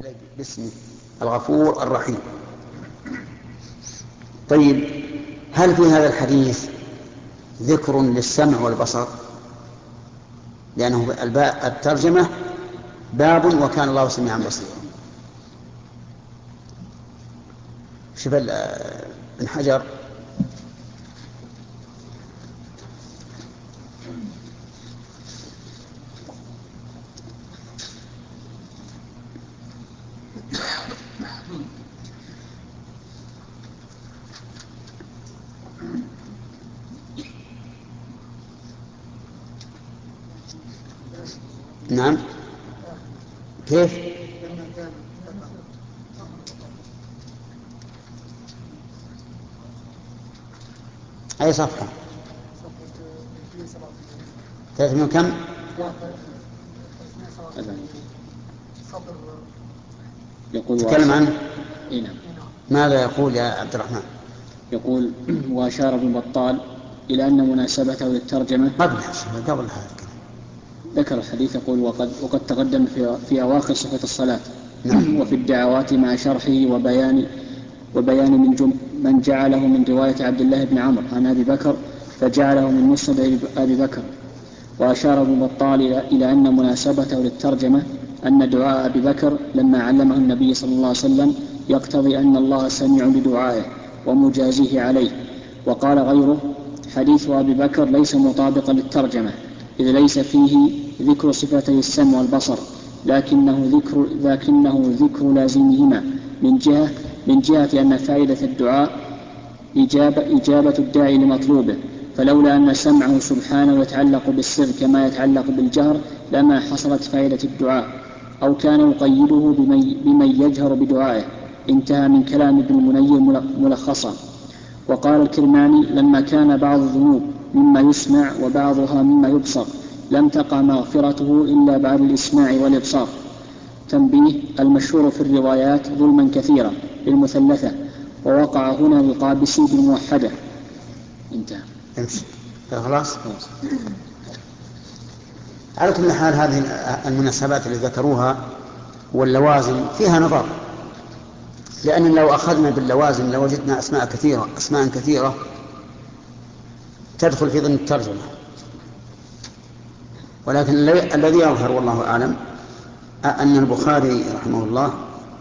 عليه باسمه الغفور الرحيم. طيب، هل في هذا الحديث ذكر للسمع والبصر؟ لأنه الترجمة باب وكان الله سميعا بصيرا. شوف ابن حجر نعم. كيف؟ أي صفحة؟ 300 كم؟ تكلم عنه. ماذا يقول يا عبد الرحمن؟ يقول: وأشار ابن بطال إلى أن مناسبته للترجمة قبل هذا ذكر الحديث. يقول: وقد تقدم في أواخر صفة الصلاة وفي الدعوات مع شرحه وبيان من جعله من رواية عبد الله بن عمرو عن أبي بكر فجعله من مسند أبي بكر. وأشار ابن بطال إلى أن مناسبته للترجمة أن دعاء أبي بكر لما علمه النبي صلى الله عليه وسلم يقتضي أن الله سميع لدعائه ومجازيه عليه. وقال غيره: حديث أبي بكر ليس مطابقا للترجمة، إذ ليس فيه ذكر صفتي السمع والبصر، لكنه ذكر لازمهما من جهة أن فائدة الدعاء إجابة الداعي لمطلوبه، فلولا أن سمعه سبحانه يتعلق بالسر كما يتعلق بالجهر لما حصلت فائدة الدعاء، أو كان يقيده بمن يجهر بدعائه. انتهى من كلام ابن المنير ملخصا. وقال الكرماني: لما كان بعض الذنوب مما يسمع وبعضها مما يبصر لم تقع مغفرته إلا بعد الإسماع والإبصار. تنبيه: المشهور في الروايات ظلما كثيرا للمثلثة، ووقع هنا للقابسي بالموحدة. انتهى. خلاص. على كل حال هذه المناسبات اللي ذكروها واللوازم فيها نظر، لأن لو أخذنا باللوازم لوجدنا أسماء كثيرة تدخل في ضمن الترجمة، ولكن الذي يظهر والله أعلم أن البخاري رحمه الله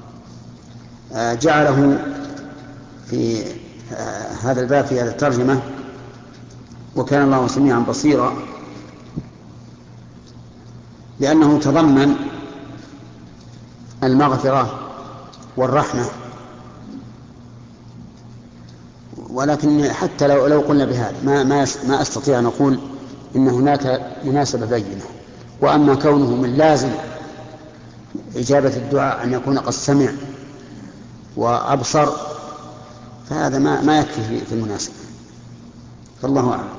جعله في هذا الباب في هذه الترجمة وكان الله سميعا بصيرا، لأنه تضمن المغفرة والرحمة. ولكن حتى لو قلنا بهذا ما أستطيع أن أقول إن هناك مناسبة بينة. وأما كونه من لازم إجابة الدعاء أن يكون قد سمع وأبصر فهذا ما يكفي في المناسبة، فالله أعلم.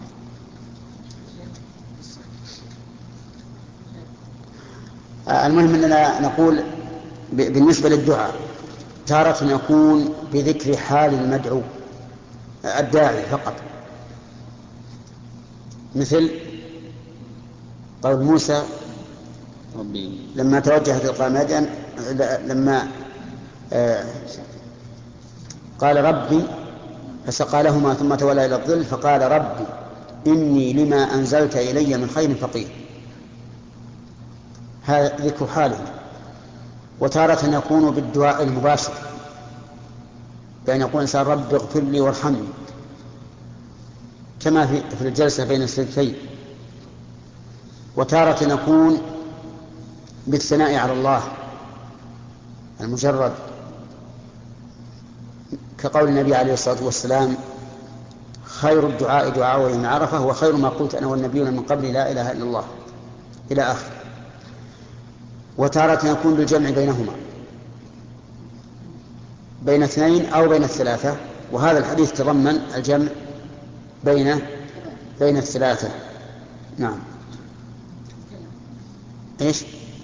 المهم أننا نقول بالنسبة للدعاء تارة يكون بذكر حال المدعو الداعي فقط، مثل قول موسى لما توجه تلقاء مدين لما قال ربي فسقى لهما ثم تولى إلى الظل فقال ربي إني لما أنزلت إلي من خير فقير. هذا ذكر حاله. وتارة يكون بالدعاء المباشر، بأن يقول إنسان رب اغفر لي وارحمني كما في الجلسة بين السجدتين. وتارة يكون بالثناء على الله المجرد، كقول النبي عليه الصلاة والسلام خير الدعاء دعاء يوم عرفة وخير ما قلت أنا والنبيون من قبل لا إله إلا الله إلى آخر. وتارة يكون بالجمع بينهما بين اثنين أو بين الثلاثة، وهذا الحديث تضمن الجمع بين الثلاثة. نعم. إيش؟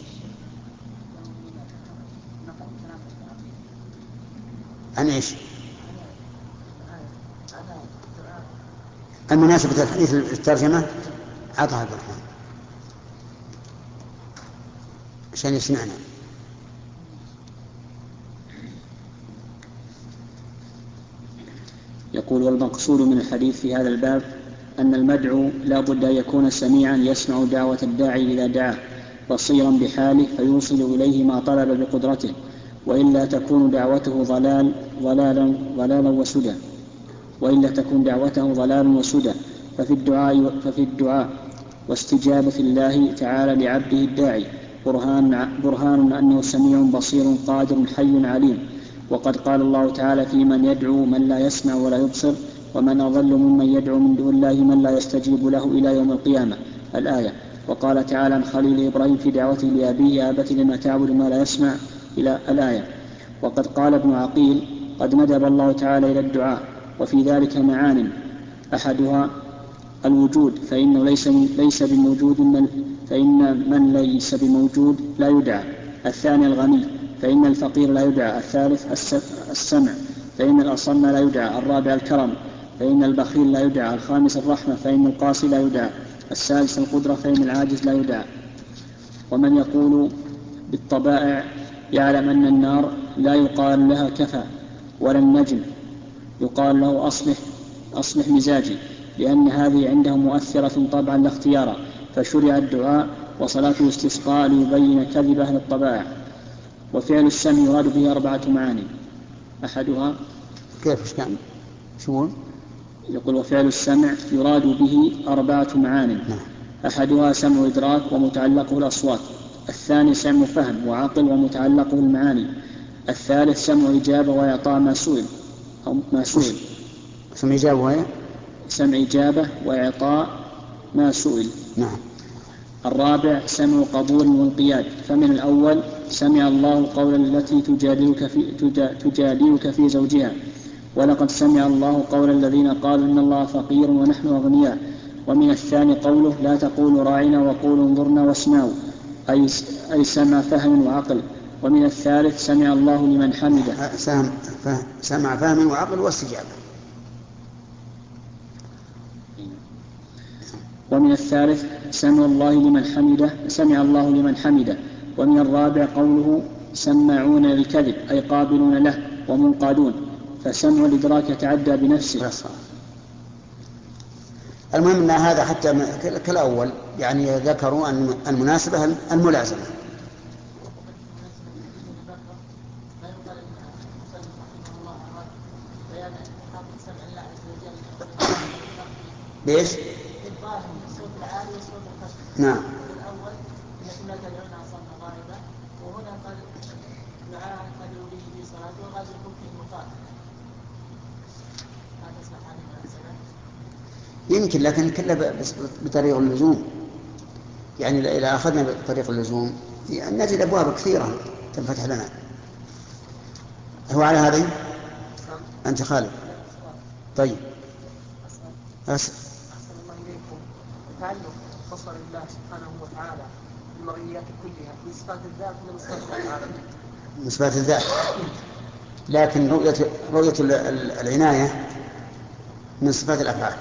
عن إيش؟ المناسبة الحديث الترجمة عطها عبد الرحمن عشان يسمعنا. يقول: والمقصود من الحديث في هذا الباب أن المدعو لا بد أن يكون سميعا يسمع دعوة الداعي إذا دعاه، بصيرا بحاله فيوصل إليه ما طلب بقدرته، وإلا تكون دعوته ضلالا وسدى ففي الدعاء واستجابة الله تعالى لعبده الداعي برهان أنه سميع بصير قادر حي عليم. وقد قال الله تعالى: في من يدعو من لا يسمع ولا يبصر ومن أضل ممن يدعو من دون الله من لا يستجيب له إلى يوم القيامة، الآية. وقال تعالى عن خليل إبراهيم في دعوته لأبيه: يا أبت لم تعبد ما لا يسمع، إلى الآية. وقد قال ابن عقيل: قد ندب الله تعالى إلى الدعاء، وفي ذلك معان: أحدها الوجود، فإنه ليس بموجود فإن من ليس بموجود لا يدعى. الثاني الغني، فإن الفقير لا يدعى. الثالث السمع، فإن الأصم لا يدعى. الرابع الكرم، فإن البخيل لا يدعى. الخامس الرحمة، فإن القاسي لا يدعى. السادس القدرة، فإن العاجز لا يدعى. ومن يقول بالطبائع يعلم أن النار لا يقال لها كفى، ولا النجم يقال له أصلح مزاجي، لأن هذه عندهم مؤثرة طبعا لا اختيارا، فشرع الدعاء وصلاة الاستسقاء ليبين كذب أهل الطبائع. وفعل السمع يراد به 4 معاني: أحدها كيف كان شو يقول: وفعل السمع يراد به 4 معاني: أحدها سمع إدراك ومتعلقه الأصوات. الثاني سمع فهم وعقل ومتعلقه المعاني. الثالث سمع إجابة وإعطاء ما سئل. سمع إجابة وإعطاء ما سئل. نعم. الرابع سمع قبول وانقياد. فمن الأول: سمع الله قول التي تجادلك في زوجها، ولقد سمع الله قول الذين قالوا إن الله فقير ونحن أغنياء. ومن الثاني قوله: لا تقولوا راعنا وقولوا انظرنا واسمعوا، أي سمع فهم وعقل. ومن الثالث: سمع الله لمن حمده. سمع فهم وعقل واستجابة. ومن الثالث: سمع الله لمن حمده. ومن الرابع قوله: سماعون للكذب، أي قابلون له ومنقادون، فسمع الإدراك يتعدى بنفسه. المهم أن هذا حتى كالأول، يعني ذكروا أن المناسبة الملازمة. ليش؟ نعم. الأول إنكم لا تدعون عصانا غائبا، وهنا قال دعاء قد يوليه في صلاته وقد يكون في المقام. هذا اسمح علينا يمكن، لكن كله بطريق اللزوم. يعني إذا أخذنا بطريق اللزوم نجد أبواب كثيرة تنفتح لنا. هو على هذه أنت خالد؟ طيب. أحسن الله إليكم. تعلق بصر الله سبحانه وتعالى المرئيات كلها بصفات الذات من صفات الأفعال. من صفات الذات، لكن رؤية العناية من صفات الأفعال.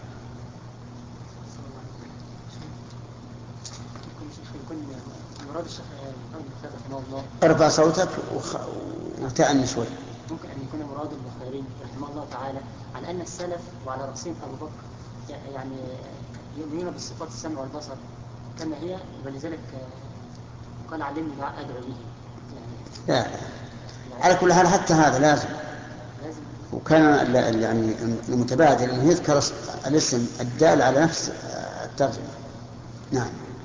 ارفع صوتك وتأني شوي. ممكن أن يكون مراد البخاري رحمه الله تعالى عن أن السلف وعلى رأسهم أبو بكر يعني يؤمنون بالصفات السمع والبصر كما هي، ولذلك قال علمني أدعو به لا على كل حال حتى هذا لازم. وكان يعني المتبادل أنه يذكر الاسم الدال على نفس الترجمة. نعم.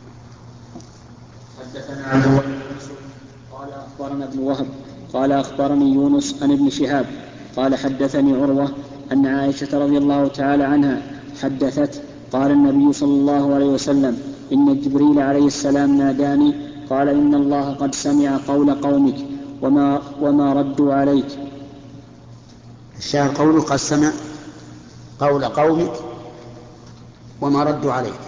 حدثنا عبد الله قال أخبرنا ابن وهب قال أخبرني يونس عن ابن شهاب قال حدثني عروة أن عائشة رضي الله تعالى عنها حدثت قال النبي صلى الله عليه وسلم: إن جبريل عليه السلام ناداني قال: إن الله قد سمع قول قومك وما ردوا عليك. الشاهد قوله قد سمع قول قومك وما ردوا عليك،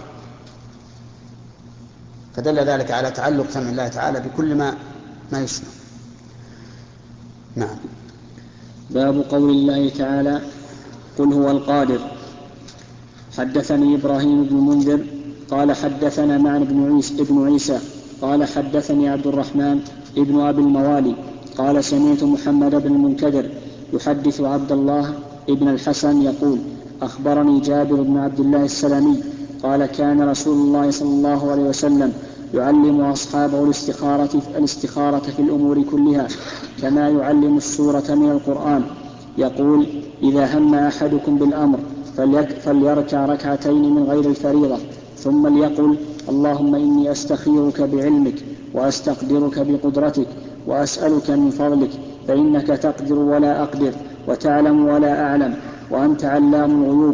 فدل ذلك على تعلق سمع الله تعالى بكل ما يسمع. نعم. باب قول الله تعالى: قل هو القادر. حدثني إبراهيم بن منذر قال حدثنا معن بن عيسى قال حدثني عبد الرحمن ابن أبي الموالي قال سمعت محمد بن المنكدر يحدث عبد الله ابن الحسن يقول: أخبرني جابر بن عبد الله السلمي قال: كان رسول الله صلى الله عليه وسلم يعلم أصحابه الاستخارة في الأمور كلها كما يعلم السورة من القرآن. يقول: إذا هم أحدكم بالأمر فليركع ركعتين من غير الفريضة، ثم ليقل: اللهم إني أستخيرك بعلمك وأستقدرك بقدرتك وأسألك من فضلك، فإنك تقدر ولا أقدر وتعلم ولا أعلم وأنت علام الغيوب.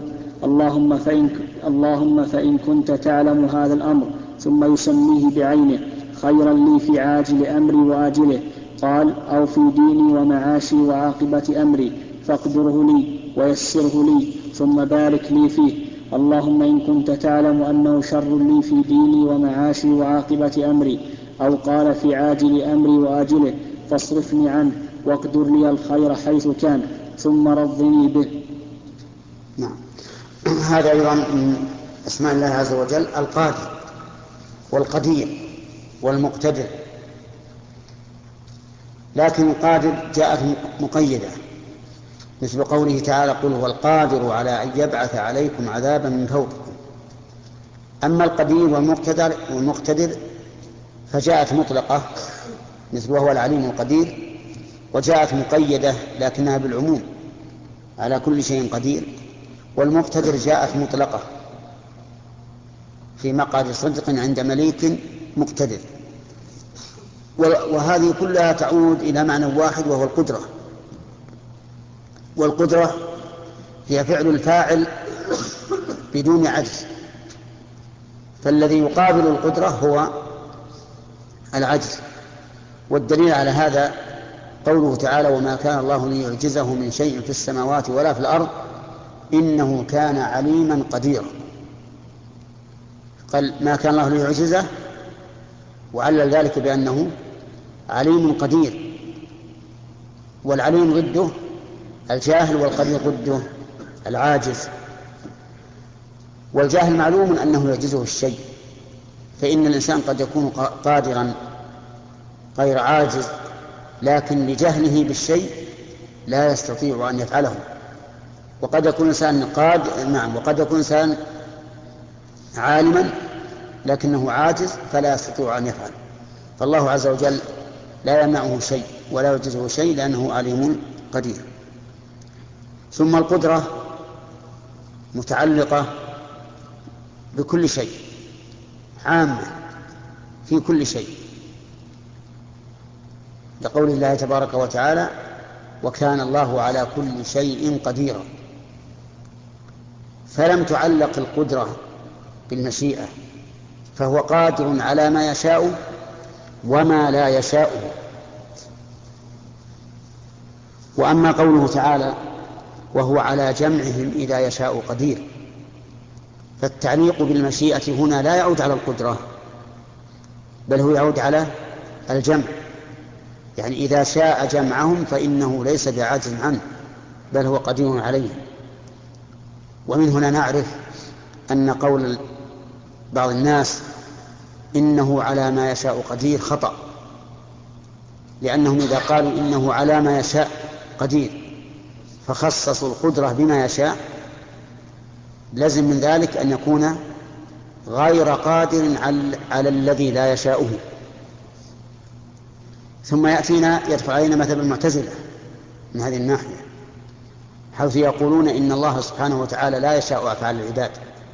اللهم فإن كنت تعلم هذا الأمر، ثم يسميه بعينه: خيرا لي في عاجل أمري وآجله، قال: أو في ديني ومعاشي وعاقبة أمري، فاقدره لي ويسره لي ثم بارك لي فيه. اللهم إن كنت تعلم أنه شر لي في ديني ومعاشي وعاقبة أمري، أو قال في عاجل أمري وآجله، فاصرفني عنه واقدر لي الخير حيث كان، ثم رضني به. نعم. هذا أيضا من أسماء الله عز وجل: القادر والقدير والمقتدر. لكن القادر جاءت مقيدة، مثل قوله تعالى: قل هو القادر على أن يبعث عليكم عذابا من فوقكم. أما القدير والمقتدر فجاءت مطلقة، مثل وهو العليم القدير، وجاءت مقيدة لكنها بالعموم على كل شيء قدير. والمقتدر جاءت مطلقة في مقعد صدق عند مليك مقتدر. وهذه كلها تعود إلى معنى واحد، وهو القدرة. والقدرة هي فعل الفاعل بدون عجز، فالذي يقابل القدرة هو العجز. والدليل على هذا قوله تعالى: وما كان الله ليعجزه من شيء في السماوات ولا في الأرض إنه كان عليما قديرا. قال: ما كان الله ليعجزه، وعلل ذلك بأنه عليم قدير. والعليم ضده الجاهل، والقدير ضده العاجز. والجاهل معلوم أنه يعجزه الشيء، فإن الإنسان قد يكون قادرا غير عاجز، لكن لجهله بالشيء لا يستطيع أن يفعله. وقد يكون إنسان وقد يكون إنسان عالما لكنه عاجز فلا يستطيع أن يفعل. فالله عز وجل لا يمنعه شيء ولا يعجزه شيء، لأنه عليم قدير. ثم القدرة متعلقة بكل شيء، عامة في كل شيء، لقول الله تبارك وتعالى: وكان الله على كل شيء قديرا. فلم تعلق القدرة بالمشيئة، فهو قادر على ما يشاء وما لا يشاء. وأما قوله تعالى: وهو على جمعهم إذا يشاء قدير، فالتعليق بالمشيئة هنا لا يعود على القدرة، بل هو يعود على الجمع. يعني إذا شاء جمعهم فإنه ليس بعاجز عنه، بل هو قدير عليه. ومن هنا نعرف أن قول بعض الناس إنه على ما يشاء قدير خطأ، لأنهم إذا قالوا إنه على ما يشاء قدير فخصصوا القدرة بما يشاء، لازم من ذلك أن يكون غير قادر على الذي لا يشاؤه. ثم يدفع علينا مثل المعتزلة من هذه الناحية، حيث يقولون إن الله سبحانه وتعالى لا يشاء أفعال العباد،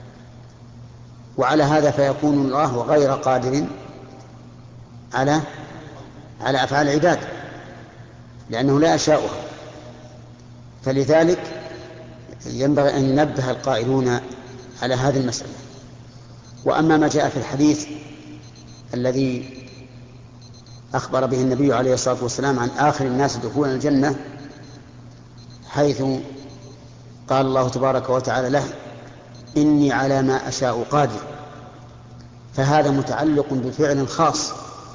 وعلى هذا فيكون الله غير قادر على أفعال العباد لأنه لا يشاؤها. فلذلك ينبغي أن ينبه القائلون على هذه المسألة. وأما ما جاء في الحديث الذي أخبر به النبي عليه الصلاة والسلام عن آخر الناس دخولا الجنة، حيث قال الله تبارك وتعالى له: إني على ما أشاء قادر، فهذا متعلق بفعل خاص،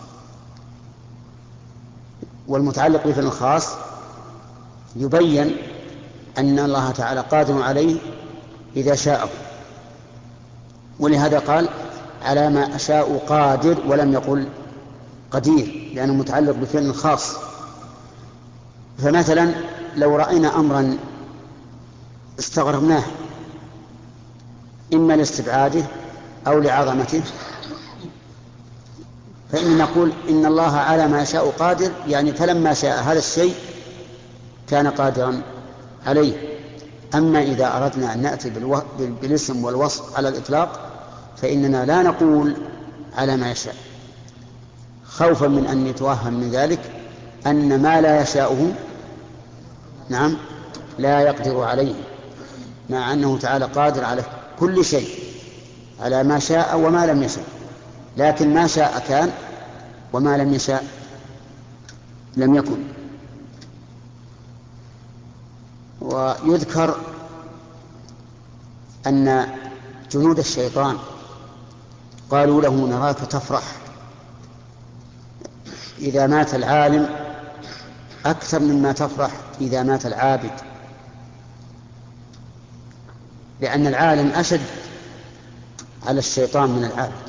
والمتعلق بفعل خاص يبين أن الله تعالى قادر عليه إذا شاءه. ولهذا قال: على ما أشاء قادر، ولم يقل قدير، لأنه متعلق بفعل خاص. فمثلا لو رأينا أمرا استغربناه إما لاستبعاده أو لعظمته، فإن نقول إن الله على ما يشاء قادر، يعني فلما شاء هذا الشيء كان قادرا عليه. أما إذا أردنا أن نأتي بالاسم والوصف على الإطلاق فإننا لا نقول على ما يشاء، خوفا من أن يتوهم من ذلك أن ما لا يشاءه نعم لا يقدر عليه، مع أنه تعالى قادر على كل شيء، على ما شاء وما لم يشاء، لكن ما شاء كان وما لم يشاء لم يكن. ويذكر أن جنود الشيطان قالوا له نراك تفرح إذا مات العالم أكثر مما تفرح إذا مات العابد، لأن العالم أشد على الشيطان من العابد.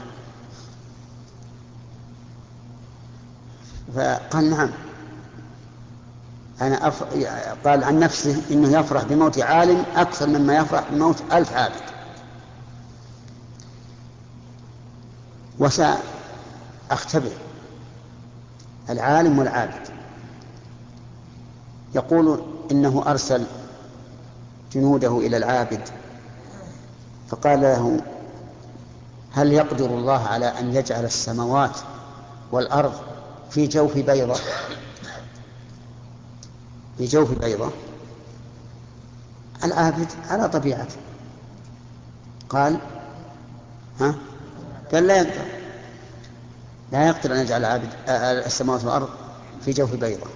فقال نعم، قال عن نفسه إنه يفرح بموت عالم أكثر مما يفرح بموت 1000 عابد. وسأختبر العالم والعابد. يقول إنه أرسل جنوده إلى العابد فقال له هل يقدر الله على أن يجعل السماوات والأرض في جوف بيضة؟ في جوف بيضة. العابد على طبيعته قال قال لا يقدر أن يجعل العابد السماوات والأرض في جوف بيضة.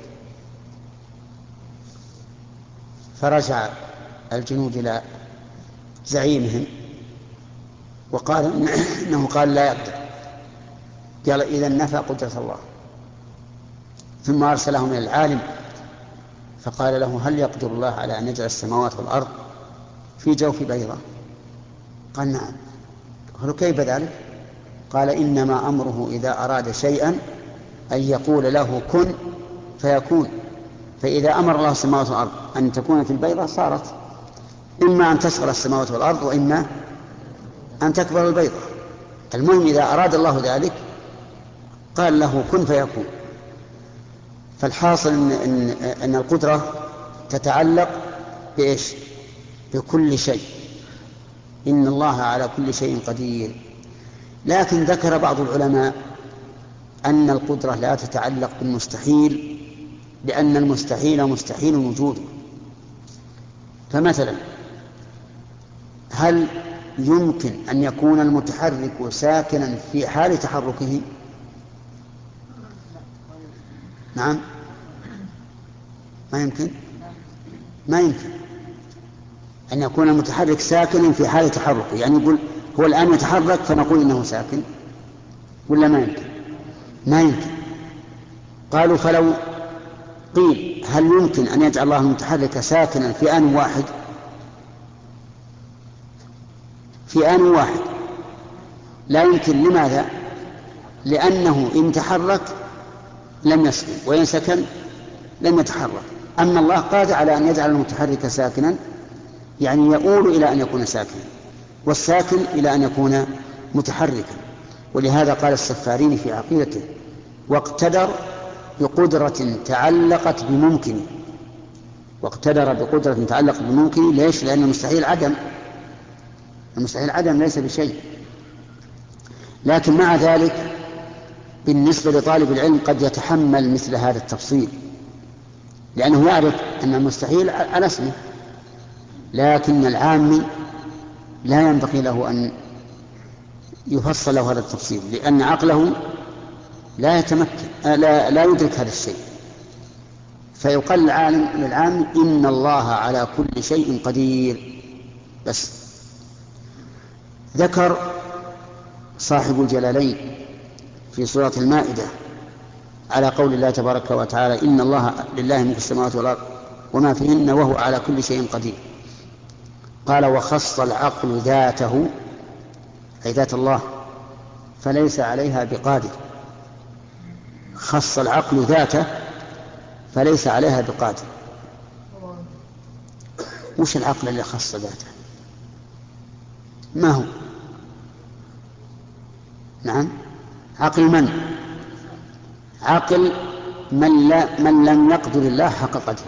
فرجع الجنود إلى زعيمهم وقال إنه قال لا يقدر. قال إذن نفى قدرة الله. ثم أرسلهم إلى العالم فقال له هل يقدر الله على أن يجعل السماوات والأرض في جوف بيضة؟ قال نعم. قالوا كيف ذلك؟ قال إنما أمره إذا أراد شيئا أن يقول له كن فيكون، فإذا أمر الله السماوات والأرض أن تكون في البيضة صارت، إما أن تصغر السماوات والأرض وإما أن تكبر البيضة. المهم إذا أراد الله ذلك قال له كن فيكون. فالحاصل أن القدرة تتعلق بإيش؟ بكل شيء. إن الله على كل شيء قدير. لكن ذكر بعض العلماء أن القدرة لا تتعلق بالمستحيل، لأن المستحيل مستحيل وجوده. فمثلا هل يمكن أن يكون المتحرك ساكنا في حال تحركه؟ نعم ما يمكن أن يكون المتحرك ساكنا في حال تحركه، يعني يقول هو الآن يتحرك فنقول إنه ساكن، ولا ما يمكن. قالوا فلو قيل هل يمكن أن يجعل الله المتحرك ساكنا في آن واحد؟ في آن واحد لا يمكن. لماذا؟ لأنه إن تحرك لم يسكن، وإن سكن لم يتحرك. أما الله قادر على أن يجعل المتحرك ساكنا، يعني يؤول إلى أن يكون ساكنا، والساكن إلى أن يكون متحركا. ولهذا قال السفارين في عقيدته واقتدر بقدرة تعلقت بممكن. واقتدر بقدرة تعلقت بممكن. ليش؟ لأن المستحيل عدم ليس بشيء. لكن مع ذلك بالنسبة لطالب العلم قد يتحمل مثل هذا التفصيل، لأنه يعرف أن المستحيل على اسمه. لكن العامي لا ينبغي له أن يفصل له هذا التفصيل، لأن عقله لا يتمكن لا يدرك هذا الشيء. فيقال للعام إن الله على كل شيء قدير بس. ذكر صاحب الجلالين في سورة المائدة على قول الله تبارك وتعالى إن الله لله ملك السماوات والأرض وما فيهن وهو على كل شيء قدير. قال وخص العقل ذاته أي ذات الله فليس عليها بقادر. خص العقل ذاته فليس عليها بقادر. وش العقل اللي خص ذاته؟ ما هو؟ نعم، عقل من؟ عقل من لم يقدر الله حق قدره.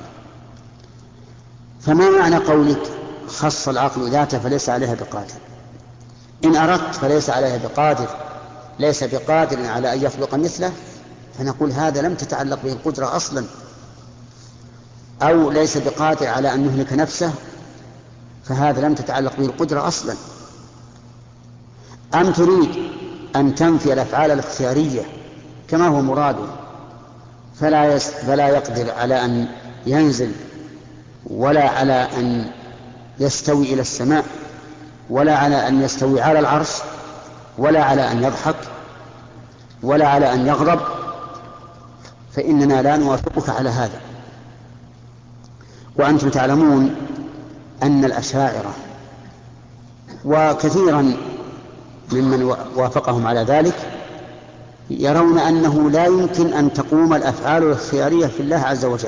فما معنى قولك خص العقل ذاته فليس عليها بقادر؟ إن أردت فليس عليها بقادر، ليس بقادر على أن يخلق مثله، فنقول هذا لم تتعلق به القدرة أصلا. أو ليس بقادر على أن يهلك نفسه، فهذا لم تتعلق به القدرة أصلا. أم تريد أن تنفي الأفعال الاختيارية كما هو مراده، فلا يقدر على أن ينزل، ولا على أن يستوي إلى السماء، ولا على أن يستوي على العرش، ولا على أن يضحك، ولا على أن يغضب، فإننا لا نوافقك على هذا. وأنتم تعلمون أن الأشاعرة وكثيرا ممن وافقهم على ذلك يرون أنه لا يمكن أن تقوم الأفعال الاختيارية في الله عز وجل،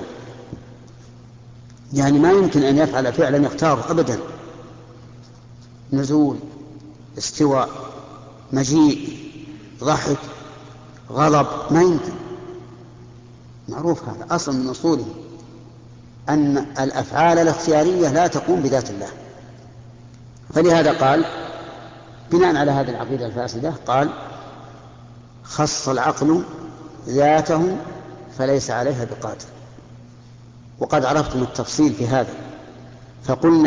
يعني ما يمكن أن يفعل فعلا يختار أبدا، نزول، استواء، مجيء، ضحك، غضب، ما يمكن. معروف هذا أصل من أصوله، أن الأفعال الاختيارية لا تقوم بذات الله. فلهذا قال بناء على هذه العقيدة الفاسدة، قال خص العقل ذاته فليس عليها بقادر. وقد عرفتم التفصيل في هذا، فقلنا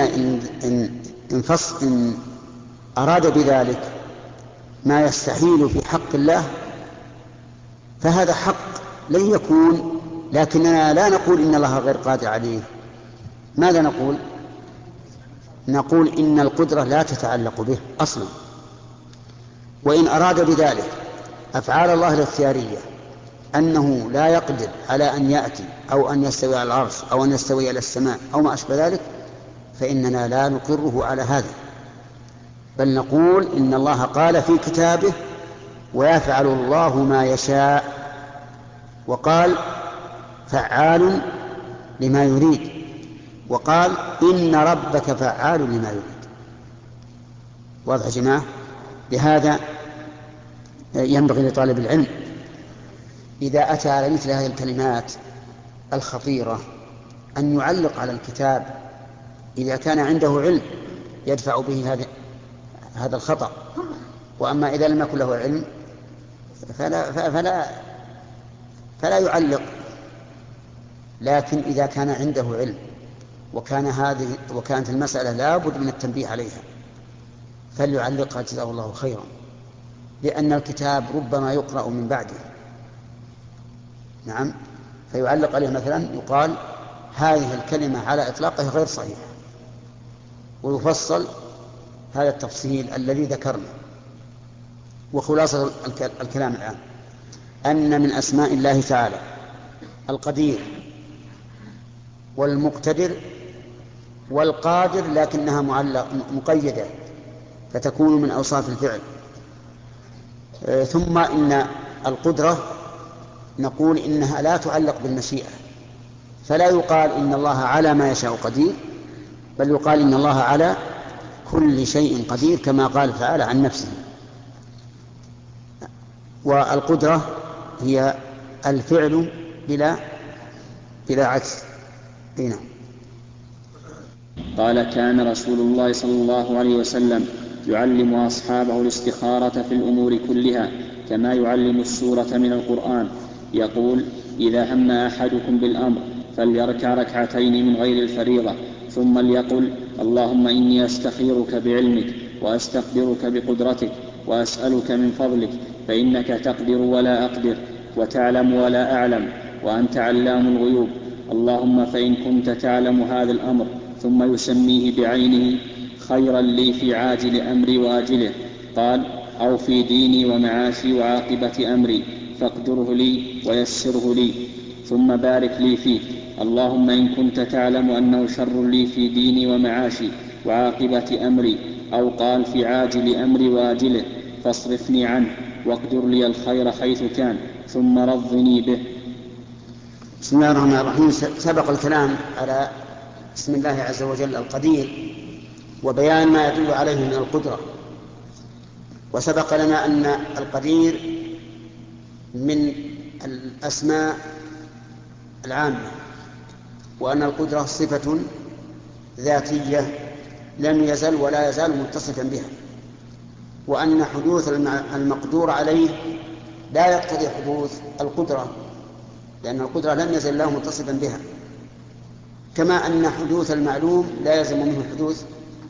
إن أراد بذلك ما يستحيل في حق الله فهذا حق لن يكون، لكننا لا نقول إن الله غير قادر عليه. ماذا نقول؟ نقول إن القدرة لا تتعلق به أصلا. وإن أراد بذلك أفعال الله الاختيارية أنه لا يقدر على أن يأتي أو أن يستوي على العرش أو أن يستوي على السماء أو ما أشبه ذلك، فإننا لا نقره على هذا، بل نقول إن الله قال في كتابه ويفعل الله ما يشاء، وقال فعال لما يريد، وقال إن ربك فعال لما يريد. واضح يا جماعة؟ لهذا ينبغي لطالب العلم إذا أتى على مثل هذه الكلمات الخطيرة أن يعلق على الكتاب إذا كان عنده علم يدفع به هذا الخطأ. وأما إذا لم يكن له علم فلا يعلق. لكن إذا كان عنده علم وكانت المسألة لا بد من التنبيه عليها فليعلقها جزاه الله خيرا، لأن الكتاب ربما يقرأ من بعده. نعم، فيعلق عليه مثلا يقال هذه الكلمة على إطلاقها غير صحيحة، ويفصل هذا التفصيل الذي ذكرنا. وخلاصة الكلام الآن أن من أسماء الله تعالى القدير والمقتدر والقادر، لكنها مقيدة فتكون من أوصاف الفعل. ثم إن القدرة نقول إنها لا تعلق بالمشيئة، فلا يقال إن الله على ما يشاء قدير، بل يقال إن الله على كل شيء قدير كما قال تعالى عن نفسه. والقدرة هي الفعل بلا عكس. هنا قال كان رسول الله صلى الله عليه وسلم يعلم أصحابه الاستخارة في الأمور كلها كما يعلم السورة من القرآن. يقول إذا هم أحدكم بالأمر فليركع ركعتين من غير الفريضة، ثم ليقل اللهم إني أستخيرك بعلمك وأستقدرك بقدرتك وأسألك من فضلك، فإنك تقدر ولا أقدر وتعلم ولا أعلم وأنت علام الغيوب. اللهم فإن كنت تعلم هذا الأمر، ثم يسميه بعينه خيرا لي في عاجل أمري وآجله، قال أو في ديني ومعاشي وعاقبة أمري، فاقدره لي ويسره لي ثم بارك لي فيه. اللهم إن كنت تعلم أنه شر لي في ديني ومعاشي وعاقبة أمري، أو قال في عاجل أمري وآجله، فاصرفني عنه واقدر لي الخير حيث كان ثم رضني به. بسم الله الرحمن الرحيم. سبق الكلام على اسم الله عز وجل القدير وبيان ما يدل عليه من القدرة. وسبق لنا أن القدير من الأسماء العامة، وأن القدرة صفة ذاتية لم يزل ولا يزال متصفا بها، وأن حدوث المقدور عليه لا يقتضي حدوث القدرة، لأن القدرة لم يزل الله متصفا بها، كما أن حدوث المعلوم لا يلزم منه حدوث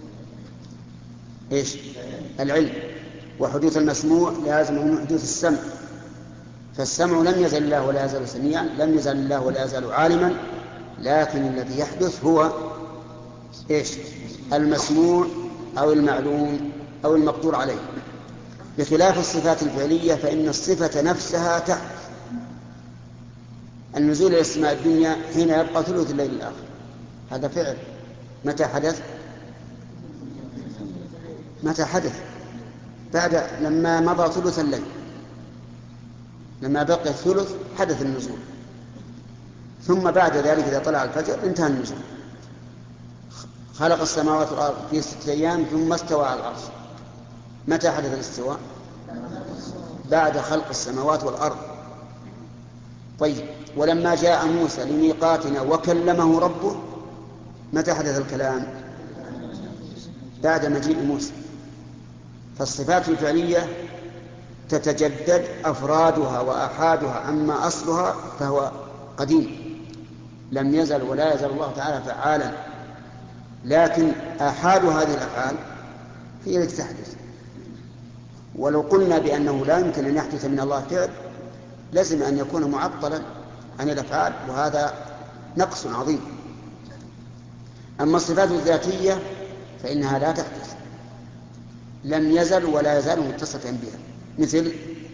العلم، وحدوث المسموع لا يلزم منه حدوث السمع. فالسمع لم يزل الله ولا يزال سميعا، لم يزل الله ولا يزال عالما، لكن الذي يحدث هو المسموع أو المعلوم أو المقدور عليه. بخلاف الصفات الفعلية فإن الصفة نفسها تحدث. النزول إلى السماء الدنيا حين يبقى ثلث الليل الآخر هذا فعل. متى حدث؟ بعد لما مضى ثلث الليل، لما بقي الثلث حدث النزول، ثم بعد ذلك إذا طلع الفجر انتهى النزول. خلق السماوات والأرض في 6 أيام ثم استوى على العرش. متى حدث الاستواء؟ بعد خلق السماوات والأرض. طيب، ولما جاء موسى لميقاتنا وكلمه ربه، متى حدث الكلام؟ بعد مجيء موسى. فالصفات الفعلية تتجدد أفرادها وآحادها، أما أصلها فهو قديم لم يزل ولا يزال الله تعالى فعالا، لكن آحاد هذه الأفعال هي التي تحدث. ولو قلنا بأنه لا يمكن أن يحدث من الله فعل لازم أن يكون معطلا عن الأفعال، وهذا نقص عظيم. أما الصفات الذاتية فإنها لا تحدث، لم يزل ولا يزال متصفا بها، مثل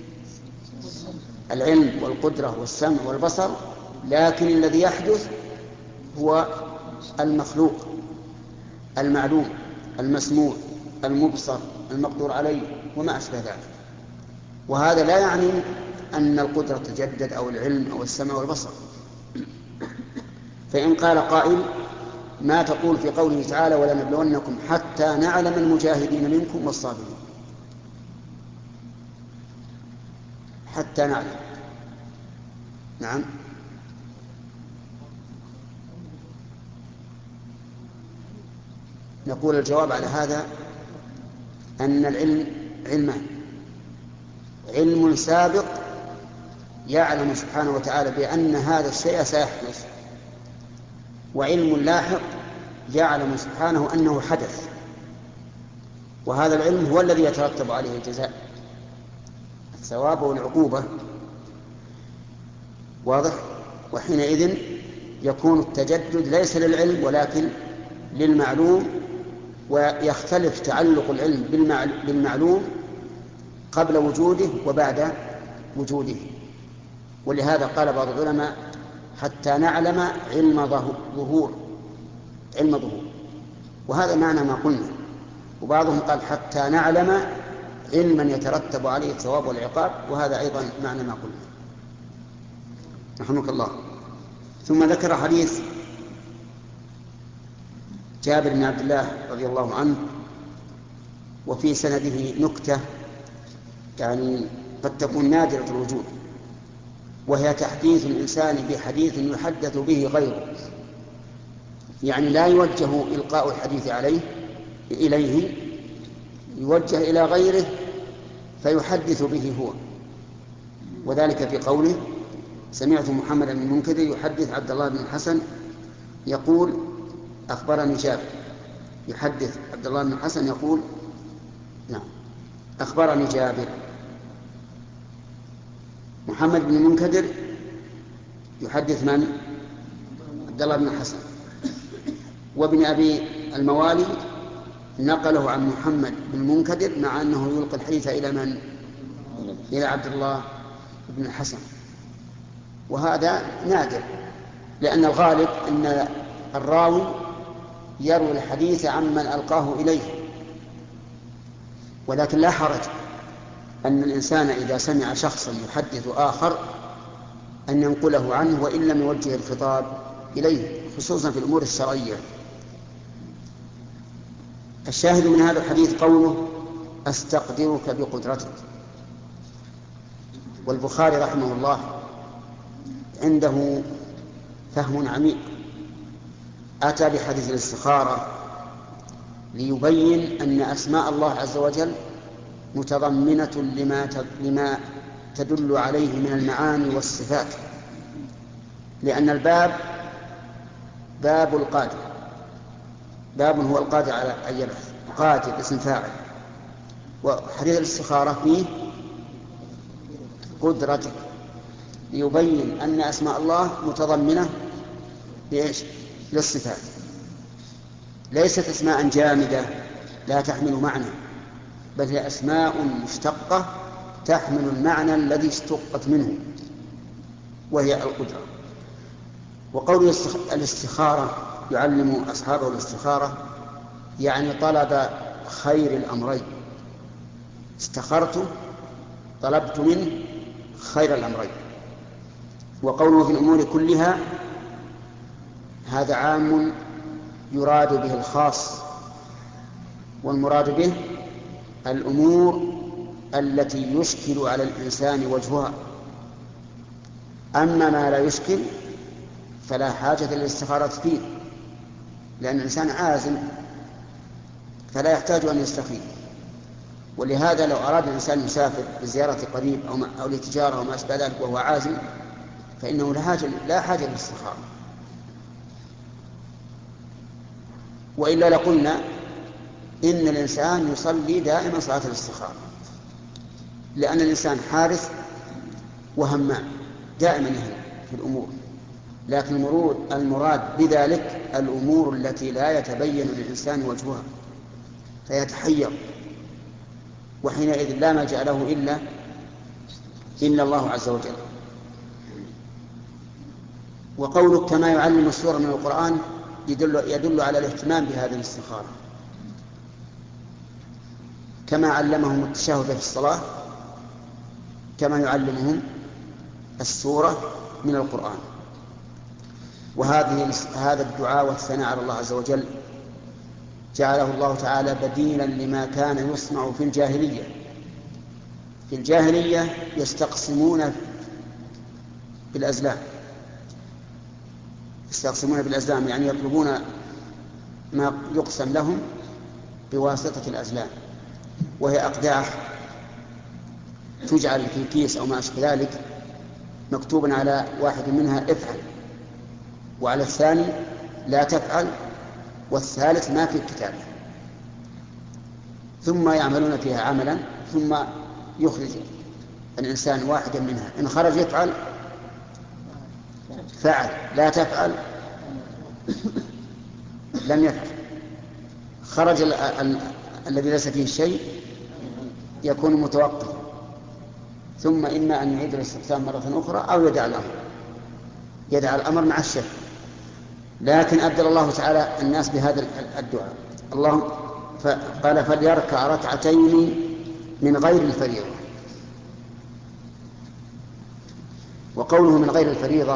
العلم والقدرة والسمع والبصر، لكن الذي يحدث هو المخلوق المعلوم المسموع المبصر المقدور عليه وما أشبه ذلك. وهذا لا يعني أن القدرة تجدد أو العلم أو السمع والبصر. فإن قال قائل: ما تقول في قوله تعالى ولنبلونكم حتى نعلم المجاهدين منكم والصابرين؟ حتى نعلم، نعم، نقول الجواب على هذا أن العلم علمان: علم سابق يعلم سبحانه وتعالى بأن هذا الشيء سيحدث، وعلم لاحق يعلم سبحانه أنه حدث، وهذا العلم هو الذي يترتب عليه الجزاء، الثواب والعقوبة. واضح؟ وحينئذ يكون التجدد ليس للعلم ولكن للمعلوم، ويختلف تعلق العلم بالمعلوم قبل وجوده وبعد وجوده. ولهذا قال بعض العلماء: حتى نعلم علم ظهور، وهذا معنى ما قلنا. وبعضهم قال: حتى نعلم علما يترتب عليه الثواب والعقاب، وهذا أيضا معنى ما قلنا. رحمك الله. ثم ذكر حديث جابر بن عبد الله رضي الله عنه، وفي سنده نكتة يعني قد تكون نادرة الوجود، وهي تحديث الإنسان بحديث يحدث به غيره، يعني لا يوجه إلقاء الحديث إليه، يوجه إلى غيره فيحدث به هو. وذلك في قوله: سمعت محمد بن المنكدر يحدث عبد الله بن الحسن يقول أخبرني جابر. يحدث عبد الله بن الحسن يقول نعم أخبرني جابر. محمد بن المنكدر يحدث من؟ عبد الله بن الحسن. وابن أبي الموالي نقله عن محمد بن المنكدر، مع أنه يلقي الحديث إلى من؟ إلى عبد الله بن الحسن. وهذا نادر، لأن الغالب أن الراوي يروي الحديث عمن ألقاه إليه. ولكن لا حرج أن الإنسان إذا سمع شخصا يحدث آخر أن ينقله عنه وإن لم يوجه الخطاب إليه، خصوصا في الأمور الشرعية. الشاهد من هذا الحديث قوله أستقدرك بقدرتك. والبخاري رحمه الله عنده فهم عميق، أتى بحديث الاستخارة ليبين أن أسماء الله عز وجل متضمنة لما تدل عليه من المعاني والصفات، لأن الباب باب القادر، باب هو القادر على أن يبحث، قادر اسم فاعل، وحديث الاستخارة فيه قدرتك، ليبين أن أسماء الله متضمنة للصفات، ليست أسماء جامدة لا تحمل معنى، بل هي أسماء مشتقة تحمل المعنى الذي اشتقت منه وهي القدرة. وقول الاستخارة يعلم أصحابه الاستخارة يعني طلب خير الأمرين، استخرت طلبت منه خير الأمرين. وقوله في الأمور كلها هذا عام يراد به الخاص، والمراد به الأمور التي يشكل على الإنسان وجهها، أما ما لا يشكل فلا حاجة للاستخارة فيه، لأن الإنسان عازم فلا يحتاج أن يستخير. ولهذا لو أراد الإنسان يسافر لزيارة قريب أو لتجارة أو ما أشبه ذلك وهو عازم فإنه لا حاجة للاستخارة. وإلا لقلنا إن الإنسان يصلي دائما صلاة الاستخارة، لأن الإنسان حارس وهمام دائما يهم في الأمور، لكن المراد بذلك الأمور التي لا يتبين للإنسان وجهها فيتحير، وحينئذ لا ملجأ له إلا الله عز وجل. وقولك كما يعلم السورة من القرآن يدل على الاهتمام بهذه الاستخارة، كما علمهم التشهد في الصلاة كما يعلمهم السورة من القرآن. هذا الدعاء والثناء على الله عز وجل جعله الله تعالى بديلا لما كان يصنع في الجاهلية. في الجاهلية يستقسمون بالأزلام، يعني يطلبون ما يقسم لهم بواسطة الأزلام، وهي أقداح تجعل في كيس أو ما أشبه ذلك مكتوبا على واحد منها افعل، وعلى الثاني لا تفعل، والثالث ما في الكتاب، ثم يعملون فيها عملا ثم يخرج الإنسان واحدا منها، إن خرج يفعل فعل، لا تفعل لم يفعل، خرج الذي ليس فيه شيء يكون متوقفا، ثم إما أن يعيد الاستقسام مرة أخرى أو يدع الأمر مع الشك. لكن أبدل الله تعالى الناس بهذا الدعاء، اللهم قال فليركع ركعتين من غير الفريضة. وقوله من غير الفريضة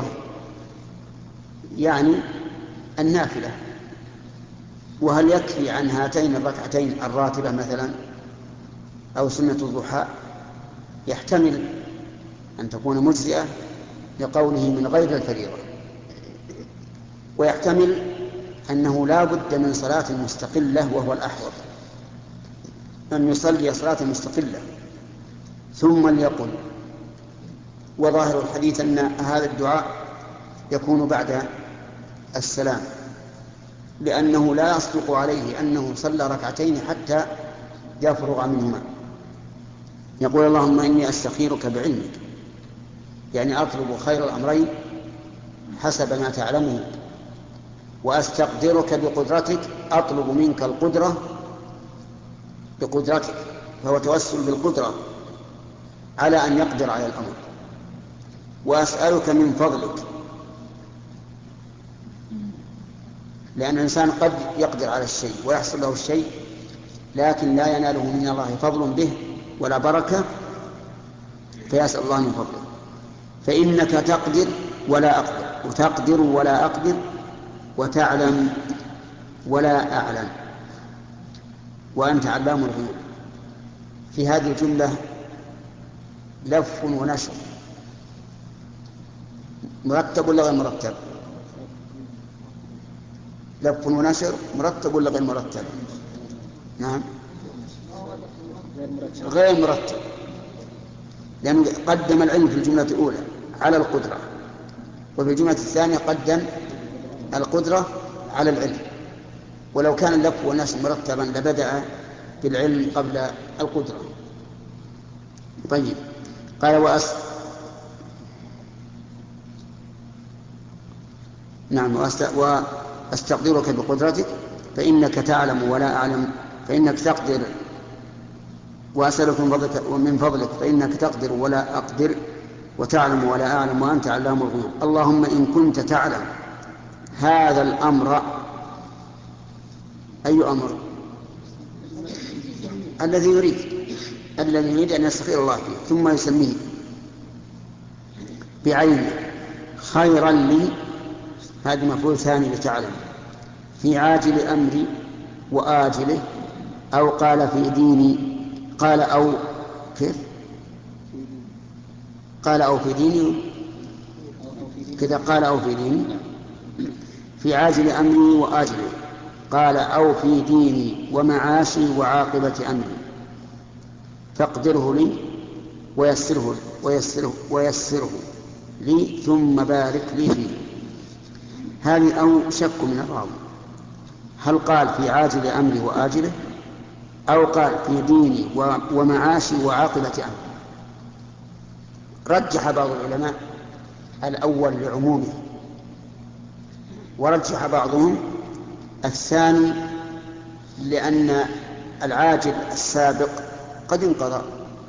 يعني النافلة. وهل يكفي عن هاتين الركعتين الراتبة مثلا أو سنة الضحى؟ يحتمل أن تكون مجزئة لقوله من غير الفريضة، ويحتمل أنه لا بد من صلاة مستقلة، وهو الأحوط أن يصلي صلاة مستقلة ثم ليقل. وظاهر الحديث أن هذا الدعاء يكون بعد السلام، لأنه لا يصدق عليه أنه صلى ركعتين حتى يفرغ منهما. يقول اللهم إني أستخيرك بعلمك، يعني أطلب خير الأمرين حسب ما تعلمه، وأستقدرك بقدرتك، أطلب منك القدرة بقدرتك، فهو توسل بالقدرة على أن يقدر على الأمر، وأسألك من فضلك، لأن الإنسان قد يقدر على الشيء ويحصل له الشيء لكن لا يناله من الله فضل به ولا بركة، فيسأل الله من فضله. فإنك تقدر ولا أقدر، وتقدر ولا أقدر، وتعلم ولا أعلم. وأنت علام الغيوب. في هذه الجملة لف ونشر، مرتب ولا غير مرتب؟ لف ونشر مرتب ولا غير مرتب؟ نعم غير مرتب، لأنه قدم العلم في الجملة الأولى على القدرة، وفي الجملة الثانية قدم القدرة على العلم. ولو كان اللف والنشر مرتبا لبدأ بالعلم قبل القدرة. طيب قال نعم وأستقدرك بقدرتك فإنك تعلم ولا أعلم، فإنك تقدر، وأسألك من فضلك فإنك تقدر ولا أقدر، وتعلم ولا أعلم، وأنت علام الغيوب. اللهم إن كنت تعلم هذا الأمر. أي أمر؟ الذي يريد أن يستخير الله فيه، ثم يسميه بعينه خيرا لي، هذا مفعول ثاني لتعلم، في عاجل أمري وآجله، أو قال في ديني، قال أو كيف؟ قال أو في ديني كذا، قال أو في ديني، في عاجل أمري وآجله، قال أو في ديني ومعاشي وعاقبة أمري، فاقدره لي ويسره لي ثم بارك لي فيه. هذه أو شك من الراوي، هل قال في عاجل أمري وآجله أو قال في ديني ومعاشي وعاقبة أمري؟ رجح بعض العلماء الأول لعمومه، ورجح بعضهم الثاني لأن العاجل السابق قد انقضى.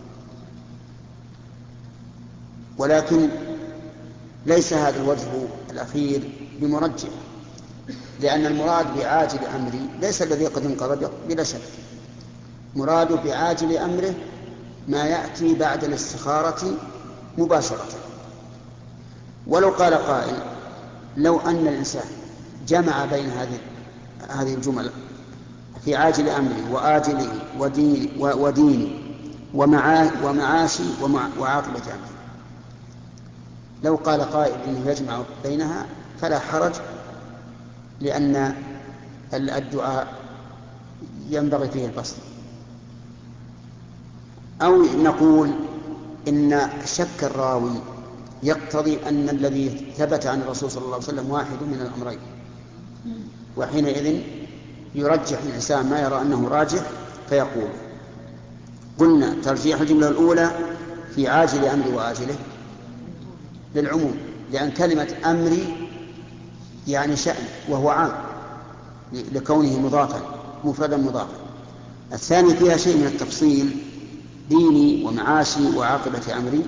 ولكن ليس هذا الوجه الأخير بمرجح، لأن المراد بعاجل أمري ليس الذي قد انقضى بلا شك، مراد بعاجل أمره ما يأتي بعد الاستخارة مباشرة. ولو قال قائل لو أن الإنسان جمع بين هذه الجمل في عاجل أمري وآجله وديني ومعاشي وعاقبة أمري، لو قال قائل إنه يجمع بينها فلا حرج، لأن الدعاء ينبغي فيه البسط. أو نقول إن شك الراوي يقتضي أن الذي ثبت عن الرسول صلى الله عليه وسلم واحد من الأمرين، وحينئذ يرجح الإنسان ما يرى أنه راجح فيقول. قلنا ترجيح الجملة الأولى في عاجل أمري وآجله للعموم، لأن كلمة أمري يعني شأن وهو عام لكونه مضافا مفردا مضافا. الثاني فيها شيء من التفصيل، ديني ومعاشي وعاقبة أمري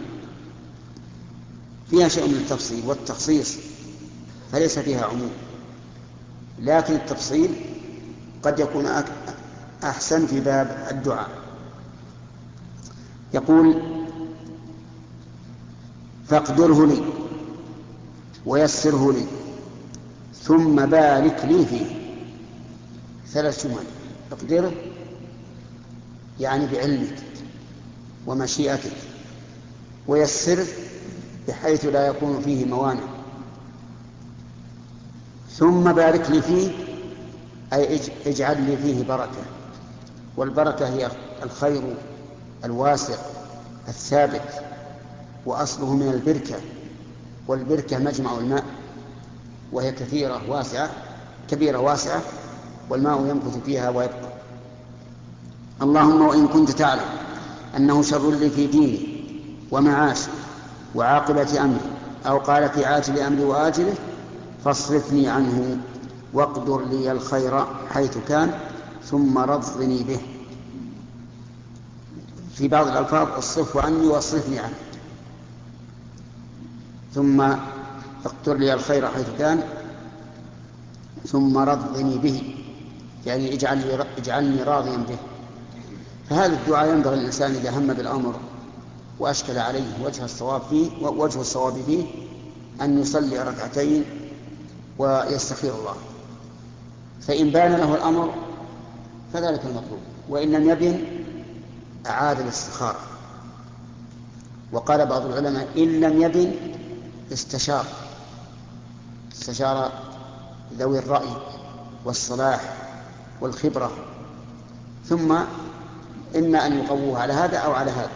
فيها شيء من التفصيل والتخصيص، فليس فيها عموم، لكن التفصيل قد يكون أحسن في باب الدعاء. يقول فاقدره لي ويسره لي ثم بارك لي فيه. 3 جمل: اقدره يعني بعلمك ومشيئتك، ويسره بحيث لا يكون فيه موانع، ثم بارك لي فيه أي اجعل لي فيه بركة. والبركة هي الخير الواسع الثابت، وأصله من البركة، والبركة مجمع الماء، وهي كبيرة واسعة، والماء يمكث فيها ويبقى. اللهم وإن كنت تعلم أنه شر لي في ديني ومعاشي وعاقبة أمري، أو قال في عاجل أمري وآجله، فاصرفني عنه واقدر لي الخير حيث كان ثم رضني به. في بعض الألفاظ اصرفه عني واصرفني عنه، ثم اقدر لي الخير حيث كان ثم رضني به، يعني اجعلني راضيا به. فهذا الدعاء ينبغي الإنسان إذا هم بالأمر وأشكل عليه وجه الصواب فيه أن يصلي 2 ركعتين ويستخير الله، فإن بان له الأمر فذلك المطلوب، وإن لم يبن أعاد الاستخارة. وقال بعض العلماء إن لم يبن استشار ذوي الرأي والصلاح والخبرة، ثم إما أن يقووه على هذا أو على هذا.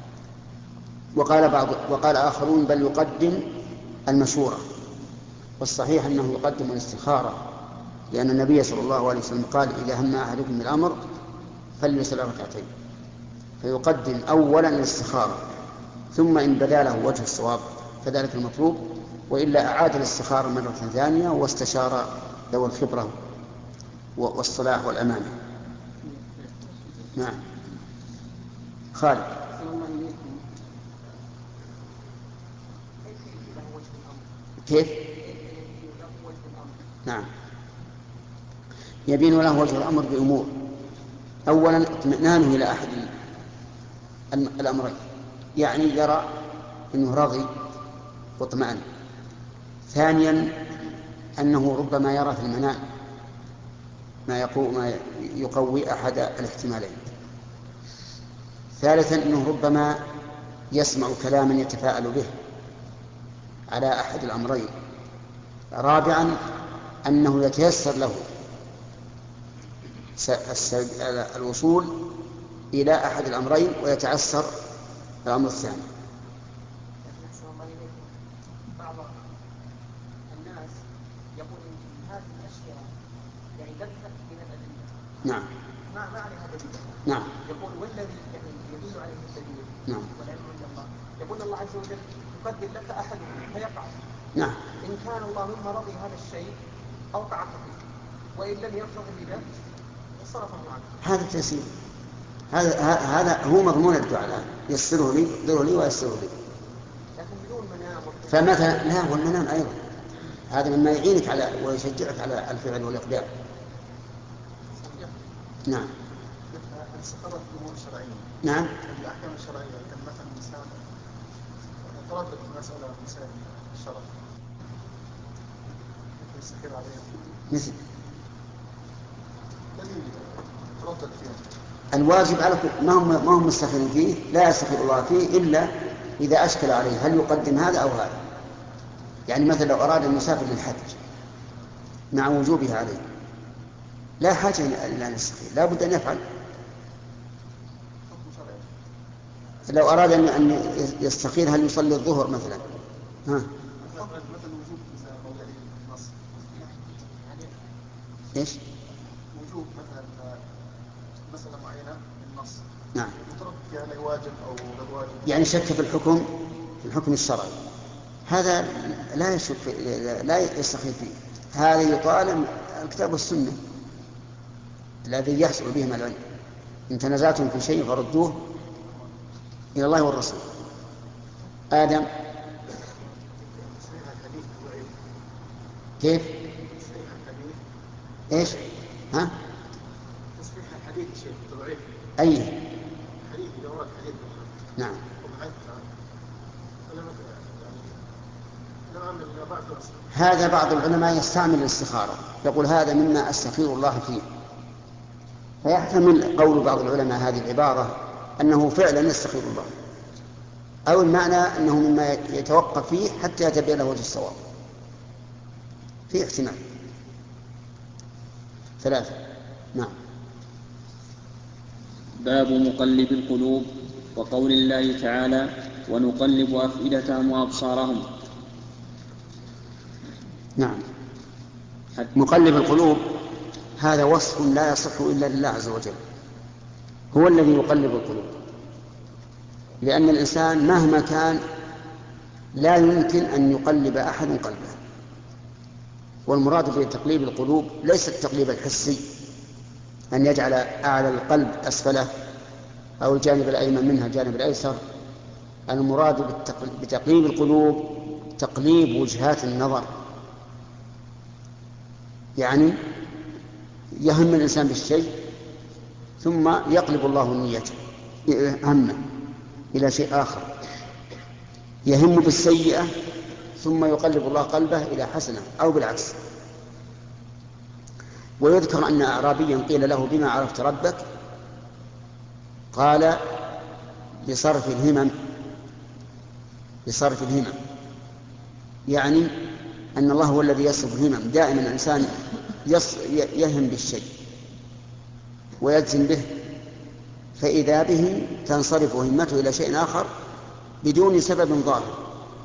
وقال آخرون بل يقدم المشورة، والصحيح أنه يقدم الاستخارة، لأن النبي صلى الله عليه وسلم قال إذا هم أحدكم بالأمر فليصلي ركعتين، فيقدم أولا الاستخارة، ثم إن بدا له وجه الصواب فذلك المطلوب، وإلا أعاد الاستخارة مرة ثانية واستشار ذوي الخبرة والصلاح والأمانة. نعم. خالد. كيف؟ نعم، يبين له وجه الأمر بأمور: أولا اطمئنانه إلى أحد الأمرين، يعني يرى أنه راضي واطمئن. ثانيا أنه ربما يرى في المنام ما يقوي أحد الاحتمالين. ثالثا أنه ربما يسمع كلاما يتفاءل به على أحد الأمرين. رابعا أنه يتيسر له الوصول إلى أحد الأمرين ويتعسر الأمر الثاني. بعض الناس يقول إن هذه الأشياء يعني لم تأتي من الأدلة. نعم. ما عليها دليل. نعم. يقول والذي يعني يدل عليه الدليل. نعم. والعلم عند الله. يقول الله عز وجل يقدر لك أحدهم فيقع. نعم. إن كان الله مما رضي هذا الشيء أوقعك فيه، وإن لم يرضى بذلك صرفه عنك. هذا التيسير، هذا هو مضمون الدعاء الآن: يسره لي، اقدره لي ويسره لي. لكن بدون منام. فمثلا لا، والمنام أيضا هذا مما يعينك على ويشجعك على الفعل والإقدام. نعم. الاستخارة في الأمور الشرعية. نعم. الأحكام الشرعية، كان مثلا إنسان تردد في مسألة مسائل الشرع يستخير عليها. مثل الذي تردد فيها الواجب على ما هم مستخيرين فيه، لا يستخير الله فيه إلا إذا أشكل عليه هل يقدم هذا أو هذا. يعني مثلا لو أراد أن يسافر للحج مع وجوبها عليه لا حاجة إلى أن يستخير، لا بد أن يفعل. لو أراد أن يستخير هل يصلي الظهر مثلا، ها؟ إيش؟ وجوب مثلا مسألة معينة من النص. نعم. يترك فيها لا واجب أو غير واجب. يعني شك في الحكم الشرعي، هذا لا يستخير فيه. هذا يطالب الكتاب والسنة الذي يحصل بهما العلم. إن تنازعتم في شيء فردوه إلى الله والرسول. آدم. كيف؟ إيش؟ ها؟ تصحيح الحديث شيء ضعيف. أي حديث إذا ورد حديث. نعم. هذا بعض العلماء يستعمل الاستخارة، يقول هذا مما أستخير الله فيه، فيحتمل قول بعض العلماء هذه العبارة أنه فعلا يستخير الله، أو المعنى أنه مما يتوقف فيه حتى يتبين له وجه الصواب. في احتمال. 3. نعم. باب مقلب القلوب، وقول الله تعالى ونقلب أفئدتهم وأبصارهم. نعم. مقلب القلوب هذا وصف لا يصح إلا لله عز وجل، هو الذي يقلب القلوب، لأن الإنسان مهما كان لا يمكن أن يقلب أحد قلبه. والمراد بتقليب القلوب ليس التقليب الحسي أن يجعل أعلى القلب أسفله أو الجانب الأيمن منها الجانب الأيسر. المراد بتقليب القلوب تقليب وجهات النظر، يعني يهم الإنسان بالشيء ثم يقلب الله نيته همه إلى شيء آخر، يهم بالسيئة ثم يقلب الله قلبه إلى حسنة أو بالعكس. ويذكر أن أعرابيا قيل له بما عرفت ربك؟ قال بصرف الهمم، يعني أن الله هو الذي يصرف الهمم. دائما الإنسان يهم بالشيء ويجزم به، فإذا به تنصرف همته إلى شيء آخر بدون سبب ظاهر.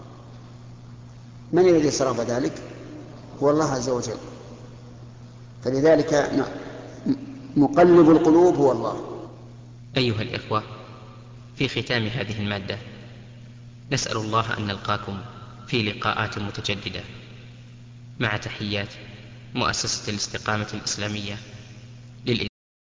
من الذي صرف ذلك؟ هو الله عز وجل. فلذلك مقلب القلوب هو الله. أيها الإخوة، في ختام هذه المادة نسأل الله أن نلقاكم في لقاءات متجددة، مع تحيات مؤسسة الاستقامة الإسلامية